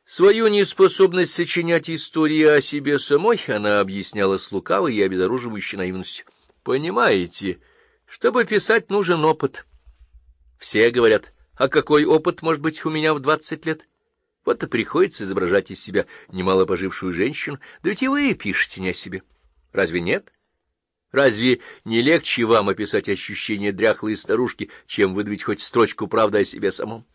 Свою неспособность сочинять истории о себе самой она объясняла с лукавой и обезоруживающей наивностью. «Понимаете, чтобы писать, нужен опыт. Все говорят, а какой опыт может быть у меня в 20 лет? Вот и приходится изображать из себя немало пожившую женщину, да ведь и вы пишете не о себе. Разве нет? Разве не легче вам описать ощущения дряхлой старушки, чем выдавить хоть строчку правды о себе самом?»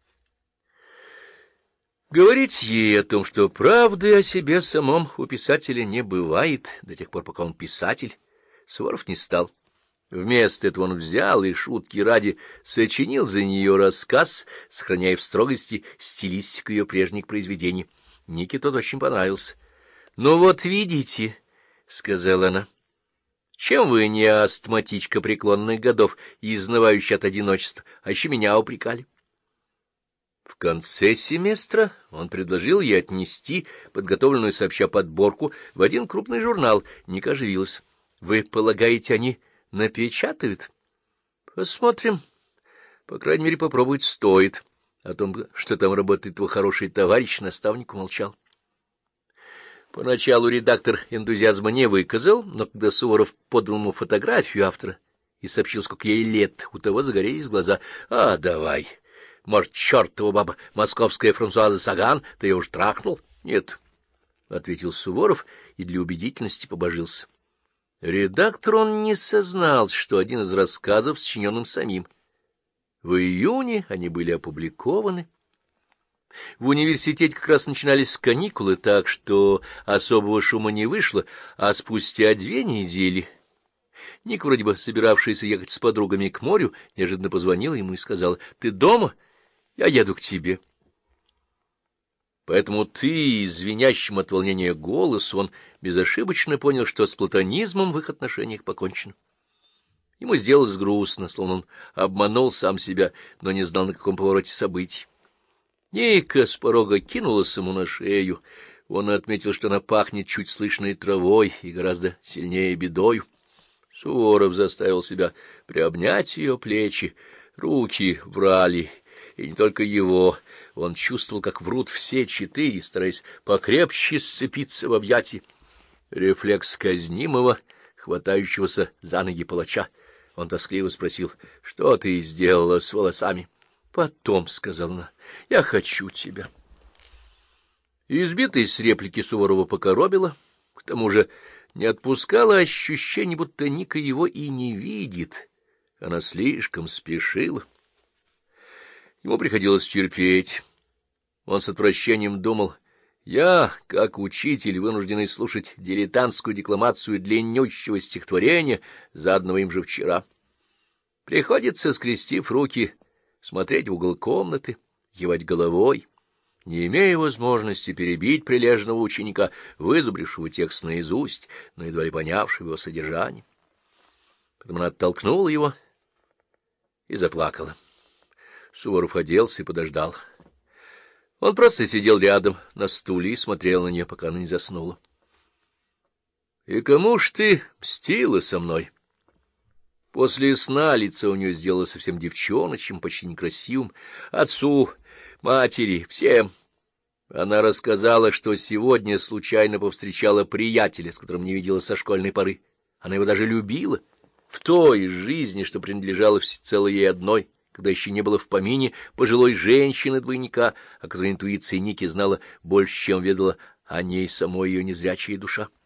Говорить ей о том, что правды о себе самом у писателя не бывает, до тех пор, пока он писатель, Суворов не стал. Вместо этого он взял и шутки ради сочинил за нее рассказ, сохраняя в строгости стилистику ее прежних произведений. Нике тот очень понравился. — Ну вот видите, — сказала она, — чем вы не астматичка преклонных годов и изнывающая от одиночества, а еще меня упрекали. В конце семестра он предложил ей отнести подготовленную сообща подборку в один крупный журнал. Ника оживилась. — Вы полагаете, они напечатают? — Посмотрим. По крайней мере, попробовать стоит. О том, что там работает твой хороший товарищ, наставник умолчал. Поначалу редактор энтузиазма не выказал, но когда Суворов подал ему фотографию автора и сообщил, сколько ей лет, у того загорелись глаза. — А, давай. Может, чертова баба, московская Франсуаза Саган, ты ее уж трахнул? — Нет, — ответил Суворов и для убедительности побожился. Редактор он не сознал, что один из рассказов сочинен им самим. В июне они были опубликованы. В университете как раз начинались каникулы, так что особого шума не вышло, а спустя 2 недели Ника, вроде бы собиравшаяся ехать с подругами к морю, неожиданно позвонила ему и сказала: — Ты дома? Я еду к тебе. Поэтому ты, звенящим от волнения голос, он безошибочно понял, что с платонизмом в их отношениях покончено. Ему сделалось грустно, словно он обманул сам себя, но не знал, на каком повороте событий. Ника с порога кинулась ему на шею. Он отметил, что она пахнет чуть слышной травой и гораздо сильнее бедою. Суворов заставил себя приобнять ее плечи. Руки врали, и не только его. Он чувствовал, как врут все 4, стараясь покрепче сцепиться в объятии. Рефлекс казнимого, хватающегося за ноги палача. Он тоскливо спросил: — Что ты сделала с волосами? — Потом, — сказала она, — я хочу тебя. Избитый с реплики Суворова покоробило, к тому же не отпускало ощущение, будто Ника его и не видит. Она слишком спешила. Ему приходилось терпеть. Он с отвращением думал: я, как учитель, вынужденный слушать дилетантскую декламацию длиннющего стихотворения, заданного им же вчера. Приходится, скрестив руки, смотреть в угол комнаты, кивать головой, не имея возможности перебить прилежного ученика, вызубрившего текст наизусть, но едва ли понявшего его содержание. Потом она оттолкнула его и заплакала. Суворов оделся и подождал. Он просто сидел рядом на стуле и смотрел на нее, пока она не заснула. — И кому ж ты мстила со мной? После сна лицо у нее сделалось совсем девчоночьим, почти некрасивым. Отцу, матери, всем. Она рассказала, что сегодня случайно повстречала приятеля, с которым не видела со школьной поры. Она его даже любила в той жизни, что принадлежала всецело ей одной, когда еще не было в помине пожилой женщины-двойника, о которой интуиция Ники знала больше, чем ведала о ней самой ее незрячая душа.